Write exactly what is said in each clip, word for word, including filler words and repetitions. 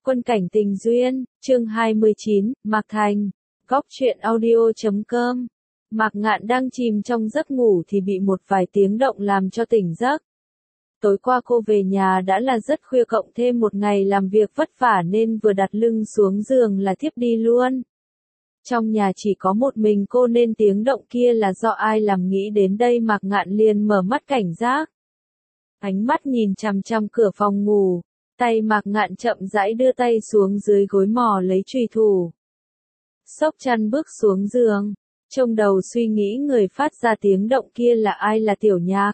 Quân cảnh tình duyên, chương hai mươi chín, Mạc Thành, góc truyện audio chấm com. Mạc Ngạn đang chìm trong giấc ngủ thì bị một vài tiếng động làm cho tỉnh giấc. Tối qua cô về nhà đã là rất khuya, cộng thêm một ngày làm việc vất vả nên vừa đặt lưng xuống giường là thiếp đi luôn. Trong nhà chỉ có một mình cô nên tiếng động kia là do ai làm, nghĩ đến đây Mạc Ngạn liền mở mắt cảnh giác. Ánh mắt nhìn chằm chằm cửa phòng ngủ, tay Mạc Ngạn chậm rãi đưa tay xuống dưới gối mò lấy chùy thủ. Xốc chăn bước xuống giường, trong đầu suy nghĩ người phát ra tiếng động kia là ai, là Tiểu Nhạc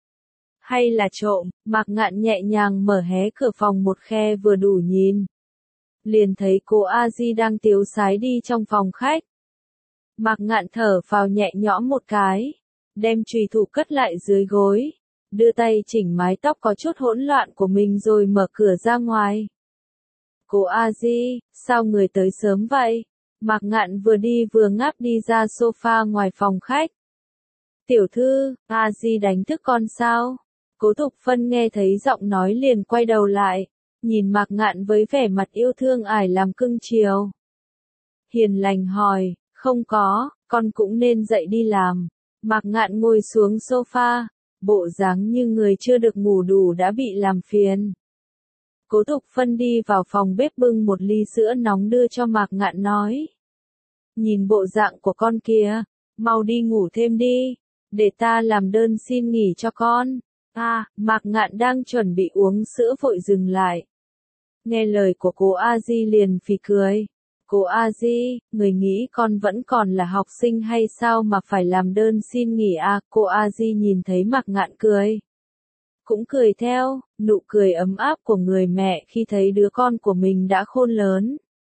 hay là trộm. Mạc Ngạn nhẹ nhàng mở hé cửa phòng một khe vừa đủ nhìn. Liền thấy cô A Di đang tiếu sái đi trong phòng khách. Mạc Ngạn thở phào nhẹ nhõm một cái, đem chùy thủ cất lại dưới gối, đưa tay chỉnh mái tóc có chút hỗn loạn của mình rồi mở cửa ra ngoài. Cô A Di, sao người tới sớm vậy? Mạc Ngạn vừa đi vừa ngáp đi ra sofa ngoài phòng khách. Tiểu thư, A Di đánh thức con sao? Cố Thục Phân nghe thấy giọng nói liền quay đầu lại, nhìn Mạc Ngạn với vẻ mặt yêu thương ải làm cưng chiều. Hiền lành hỏi, không có, con cũng nên dậy đi làm. Mạc Ngạn ngồi xuống sofa, bộ dáng như người chưa được ngủ đủ đã bị làm phiền. Cố Thục Phân đi vào phòng bếp bưng một ly sữa nóng đưa cho Mạc Ngạn nói. Nhìn bộ dạng của con kìa, mau đi ngủ thêm đi, để ta làm đơn xin nghỉ cho con. À, Mạc Ngạn đang chuẩn bị uống sữa vội dừng lại. Nghe lời của cô A Di liền phì cười. Cô A Di, người nghĩ con vẫn còn là học sinh hay sao mà phải làm đơn xin nghỉ à? Cô A Di nhìn thấy Mạc Ngạn cười, cũng cười theo, nụ cười ấm áp của người mẹ khi thấy đứa con của mình đã khôn lớn.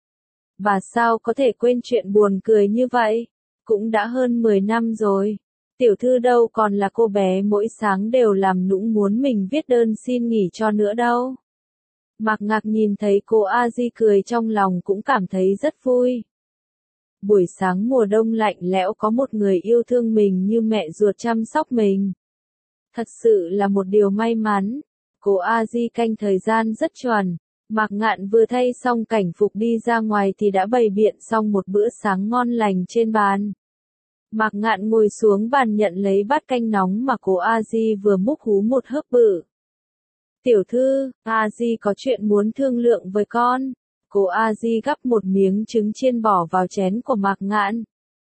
Bà sao có thể quên chuyện buồn cười như vậy? Cũng đã hơn mười năm rồi. Tiểu thư đâu còn là cô bé mỗi sáng đều làm nũng muốn mình viết đơn xin nghỉ cho nữa đâu. Mạc Ngạn nhìn thấy cô A Di cười trong lòng cũng cảm thấy rất vui. Buổi sáng mùa đông lạnh lẽo có một người yêu thương mình như mẹ ruột chăm sóc mình. Thật sự là một điều may mắn. Cô A Di canh thời gian rất chuẩn. Mạc Ngạn vừa thay xong cảnh phục đi ra ngoài thì đã bày biện xong một bữa sáng ngon lành trên bàn. Mạc Ngạn ngồi xuống bàn nhận lấy bát canh nóng mà cô A Di vừa múc hú một hớp bự. Tiểu thư, A Di có chuyện muốn thương lượng với con. Cô A Di gắp một miếng trứng chiên bỏ vào chén của Mạc Ngạn.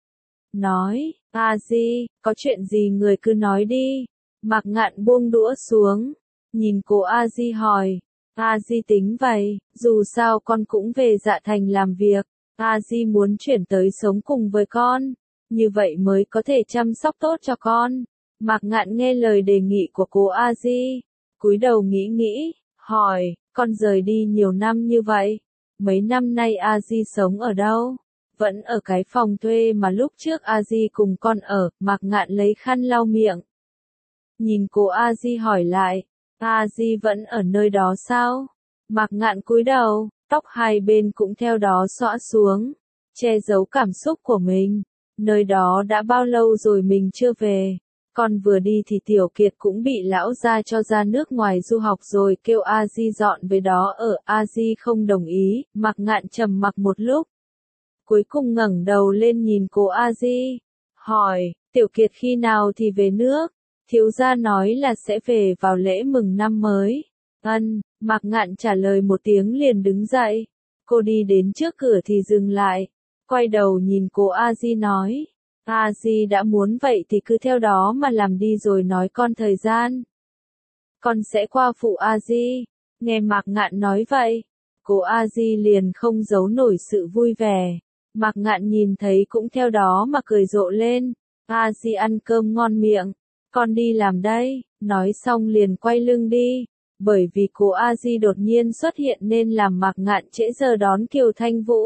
Nói, A Di, có chuyện gì người cứ nói đi. Mạc Ngạn buông đũa xuống, nhìn cô A Di hỏi. A Di tính vậy, dù sao con cũng về Dạ Thành làm việc. A Di muốn chuyển tới sống cùng với con, như vậy mới có thể chăm sóc tốt cho con. Mạc Ngạn nghe lời đề nghị của cô A Di, cúi đầu nghĩ nghĩ, hỏi, con rời đi nhiều năm như vậy, mấy năm nay A Di sống ở đâu? Vẫn ở cái phòng thuê mà lúc trước A Di cùng con ở. Mạc Ngạn lấy khăn lau miệng, nhìn cô A Di hỏi lại, A Di vẫn ở nơi đó sao? Mạc Ngạn cúi đầu, tóc hai bên cũng theo đó xõa xuống, che giấu cảm xúc của mình. Nơi đó đã bao lâu rồi mình chưa về? Con vừa đi thì Tiểu Kiệt cũng bị lão gia cho ra nước ngoài du học rồi, kêu A Di dọn về đó ở. A Di không đồng ý. Mạc Ngạn trầm mặc một lúc, cuối cùng ngẩng đầu lên nhìn cô A Di, hỏi, Tiểu Kiệt khi nào thì về nước? Thiếu gia nói là sẽ về vào lễ mừng năm mới. Ân, Mạc Ngạn trả lời một tiếng liền đứng dậy. Cô đi đến trước cửa thì dừng lại, quay đầu nhìn cô A Di nói, A Di đã muốn vậy thì cứ theo đó mà làm đi rồi nói con thời gian. Con sẽ qua phụ A Di. Nghe Mạc Ngạn nói vậy, cô A Di liền không giấu nổi sự vui vẻ. Mạc Ngạn nhìn thấy cũng theo đó mà cười rộ lên. A Di ăn cơm ngon miệng, con đi làm đây. Nói xong liền quay lưng đi. Bởi vì cô A Di đột nhiên xuất hiện nên làm Mạc Ngạn trễ giờ đón Kiều Thanh Vũ.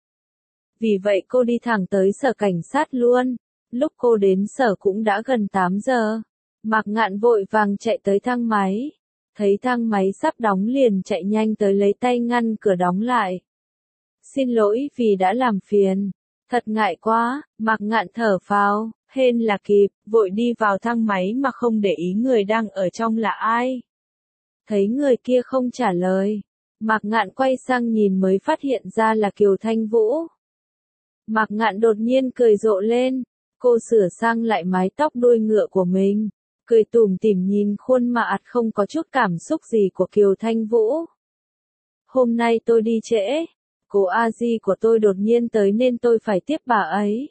Vì vậy cô đi thẳng tới sở cảnh sát luôn. Lúc cô đến sở cũng đã gần tám giờ. Mạc Ngạn vội vàng chạy tới thang máy. Thấy thang máy sắp đóng liền chạy nhanh tới lấy tay ngăn cửa đóng lại. Xin lỗi vì đã làm phiền. Thật ngại quá. Mạc Ngạn thở phào, hên là kịp, vội đi vào thang máy mà không để ý người đang ở trong là ai. Thấy người kia không trả lời, Mạc Ngạn quay sang nhìn mới phát hiện ra là Kiều Thanh Vũ. Mạc Ngạn đột nhiên cười rộ lên, cô sửa sang lại mái tóc đuôi ngựa của mình, cười tủm tỉm nhìn khuôn mặt không có chút cảm xúc gì của Kiều Thanh Vũ. Hôm nay tôi đi trễ, cô A Di của tôi đột nhiên tới nên tôi phải tiếp bà ấy.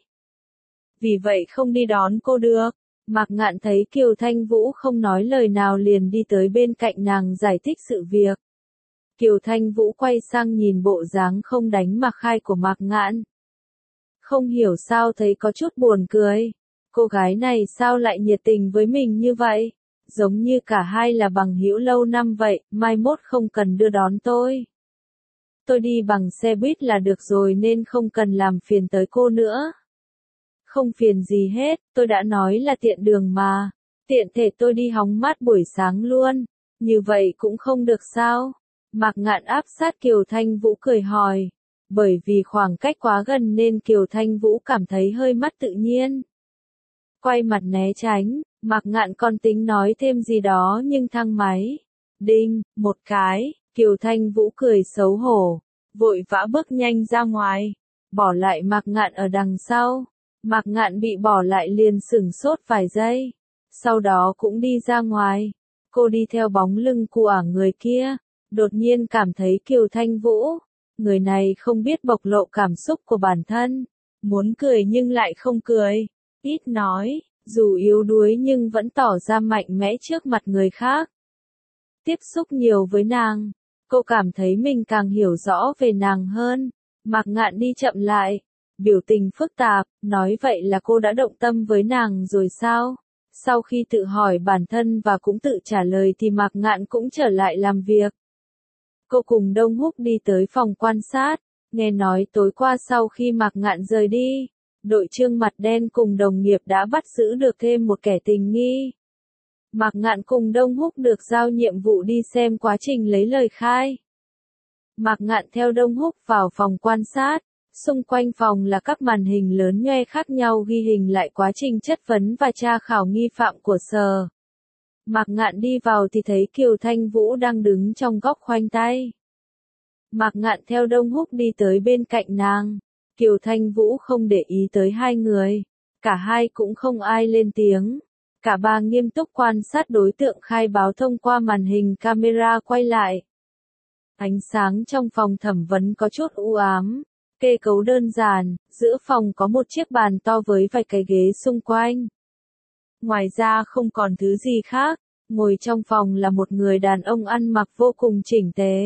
Vì vậy không đi đón cô được. Mạc Ngạn thấy Kiều Thanh Vũ không nói lời nào liền đi tới bên cạnh nàng giải thích sự việc. Kiều Thanh Vũ quay sang nhìn bộ dáng không đánh mặc khai của Mạc Ngạn. Không hiểu sao thấy có chút buồn cười. Cô gái này sao lại nhiệt tình với mình như vậy? Giống như cả hai là bằng hữu lâu năm vậy, mai mốt không cần đưa đón tôi. Tôi đi bằng xe buýt là được rồi nên không cần làm phiền tới cô nữa. Không phiền gì hết, tôi đã nói là tiện đường mà. Tiện thể tôi đi hóng mát buổi sáng luôn. Như vậy cũng không được sao? Mạc Ngạn áp sát Kiều Thanh Vũ cười hỏi. Bởi vì khoảng cách quá gần nên Kiều Thanh Vũ cảm thấy hơi mất tự nhiên. Quay mặt né tránh, Mạc Ngạn còn tính nói thêm gì đó nhưng thang máy. Đinh, một cái, Kiều Thanh Vũ cười xấu hổ. Vội vã bước nhanh ra ngoài. Bỏ lại Mạc Ngạn ở đằng sau. Mạc Ngạn bị bỏ lại liền sửng sốt vài giây. Sau đó cũng đi ra ngoài. Cô đi theo bóng lưng của người kia. Đột nhiên cảm thấy Kiều Thanh Vũ. Người này không biết bộc lộ cảm xúc của bản thân. Muốn cười nhưng lại không cười. Ít nói, dù yếu đuối nhưng vẫn tỏ ra mạnh mẽ trước mặt người khác. Tiếp xúc nhiều với nàng. Cô cảm thấy mình càng hiểu rõ về nàng hơn. Mạc Ngạn đi chậm lại. Biểu tình phức tạp, nói vậy là cô đã động tâm với nàng rồi sao? Sau khi tự hỏi bản thân và cũng tự trả lời thì Mạc Ngạn cũng trở lại làm việc. Cô cùng Đông Húc đi tới phòng quan sát, nghe nói tối qua sau khi Mạc Ngạn rời đi, đội trưởng mặt đen cùng đồng nghiệp đã bắt giữ được thêm một kẻ tình nghi. Mạc Ngạn cùng Đông Húc được giao nhiệm vụ đi xem quá trình lấy lời khai. Mạc Ngạn theo Đông Húc vào phòng quan sát. Xung quanh phòng là các màn hình lớn nhoe khác nhau ghi hình lại quá trình chất vấn và tra khảo nghi phạm của Sở. Mạc Ngạn đi vào thì thấy Kiều Thanh Vũ đang đứng trong góc khoanh tay. Mạc Ngạn theo Đông Húc đi tới bên cạnh nàng. Kiều Thanh Vũ không để ý tới hai người. Cả hai cũng không ai lên tiếng. Cả ba nghiêm túc quan sát đối tượng khai báo thông qua màn hình camera quay lại. Ánh sáng trong phòng thẩm vấn có chút u ám. Kê cấu đơn giản, giữa phòng có một chiếc bàn to với vài cái ghế xung quanh. Ngoài ra không còn thứ gì khác, ngồi trong phòng là một người đàn ông ăn mặc vô cùng chỉnh tề.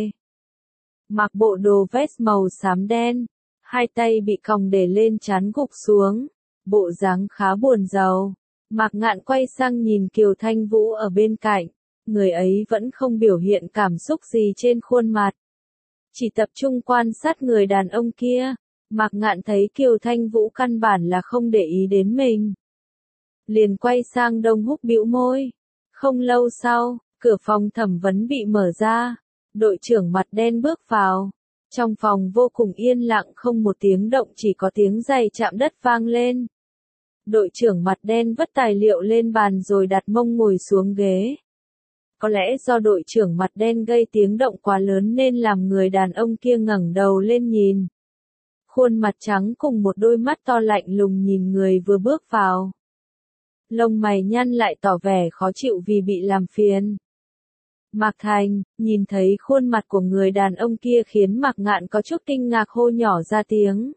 Mặc bộ đồ vest màu xám đen, hai tay bị còng để lên trán gục xuống, bộ dáng khá buồn rầu. Mạc Ngạn quay sang nhìn Kiều Thanh Vũ ở bên cạnh, người ấy vẫn không biểu hiện cảm xúc gì trên khuôn mặt. Chỉ tập trung quan sát người đàn ông kia, Mạc Ngạn thấy Kiều Thanh Vũ căn bản là không để ý đến mình. Liền quay sang Đông Húc bĩu môi. Không lâu sau, cửa phòng thẩm vấn bị mở ra, đội trưởng mặt đen bước vào. Trong phòng vô cùng yên lặng không một tiếng động chỉ có tiếng giày chạm đất vang lên. Đội trưởng mặt đen vứt tài liệu lên bàn rồi đặt mông ngồi xuống ghế. Có lẽ do đội trưởng mặt đen gây tiếng động quá lớn nên làm người đàn ông kia ngẩng đầu lên nhìn. Khuôn mặt trắng cùng một đôi mắt to lạnh lùng nhìn người vừa bước vào. Lông mày nhăn lại tỏ vẻ khó chịu vì bị làm phiền. Mạc Thành, nhìn thấy khuôn mặt của người đàn ông kia khiến Mạc Ngạn có chút kinh ngạc hô nhỏ ra tiếng.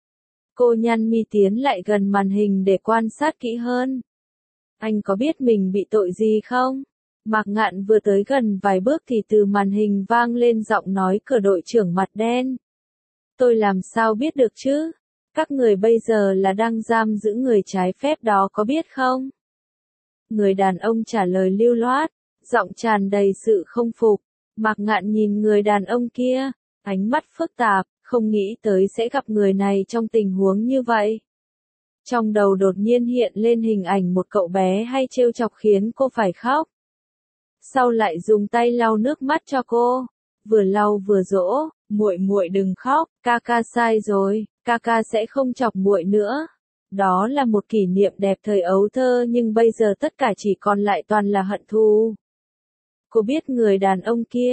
Cô nhăn mi tiến lại gần màn hình để quan sát kỹ hơn. Anh có biết mình bị tội gì không? Mạc Ngạn vừa tới gần vài bước thì từ màn hình vang lên giọng nói của đội trưởng mặt đen. Tôi làm sao biết được chứ? Các người bây giờ là đang giam giữ người trái phép đó có biết không? Người đàn ông trả lời lưu loát, giọng tràn đầy sự không phục. Mạc Ngạn nhìn người đàn ông kia, ánh mắt phức tạp, không nghĩ tới sẽ gặp người này trong tình huống như vậy. Trong đầu đột nhiên hiện lên hình ảnh một cậu bé hay trêu chọc khiến cô phải khóc. Sau lại dùng tay lau nước mắt cho cô, vừa lau vừa dỗ, muội muội đừng khóc, ca ca sai rồi, ca ca sẽ không chọc muội nữa. Đó là một kỷ niệm đẹp thời ấu thơ nhưng bây giờ tất cả chỉ còn lại toàn là hận thù. Cô biết người đàn ông kia,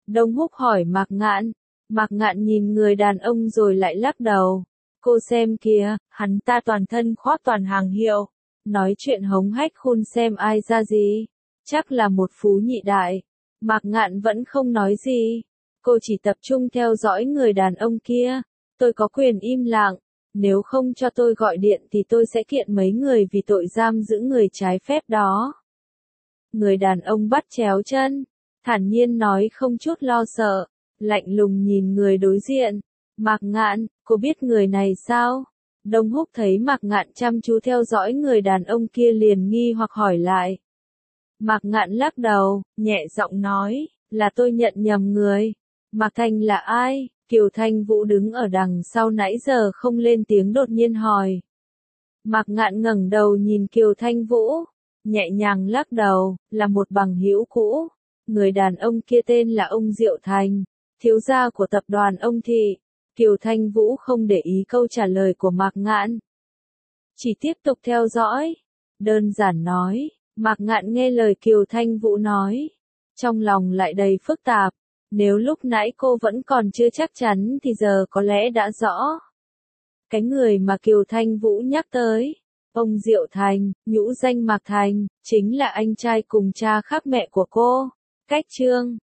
Đông Húc hỏi Mạc Ngạn. Mạc Ngạn nhìn người đàn ông rồi lại lắc đầu. Cô xem kìa, hắn ta toàn thân khoác toàn hàng hiệu. Nói chuyện hống hách khôn xem ai ra gì. Chắc là một phú nhị đại. Mạc Ngạn vẫn không nói gì. Cô chỉ tập trung theo dõi người đàn ông kia. Tôi có quyền im lặng. Nếu không cho tôi gọi điện thì tôi sẽ kiện mấy người vì tội giam giữ người trái phép đó. Người đàn ông bắt chéo chân. Thản nhiên nói không chút lo sợ. Lạnh lùng nhìn người đối diện. Mạc Ngạn, cô biết người này sao? Đông Húc thấy Mạc Ngạn chăm chú theo dõi người đàn ông kia liền nghi hoặc hỏi lại. Mạc Ngạn lắc đầu, nhẹ giọng nói, là tôi nhận nhầm người. Mạc Thành là ai? Kiều Thanh Vũ đứng ở đằng sau nãy giờ không lên tiếng đột nhiên hỏi. Mạc Ngạn ngẩng đầu nhìn Kiều Thanh Vũ, nhẹ nhàng lắc đầu, là một bằng hữu cũ. Người đàn ông kia tên là ông Diệu Thành, thiếu gia của tập đoàn ông Thị. Kiều Thanh Vũ không để ý câu trả lời của Mạc Ngạn. Chỉ tiếp tục theo dõi. Đơn giản nói, Mạc Ngạn nghe lời Kiều Thanh Vũ nói. Trong lòng lại đầy phức tạp. Nếu lúc nãy cô vẫn còn chưa chắc chắn thì giờ có lẽ đã rõ. Cái người mà Kiều Thanh Vũ nhắc tới, ông Diệu Thành, nhũ danh Mạc Thành, chính là anh trai cùng cha khác mẹ của cô. Cách chương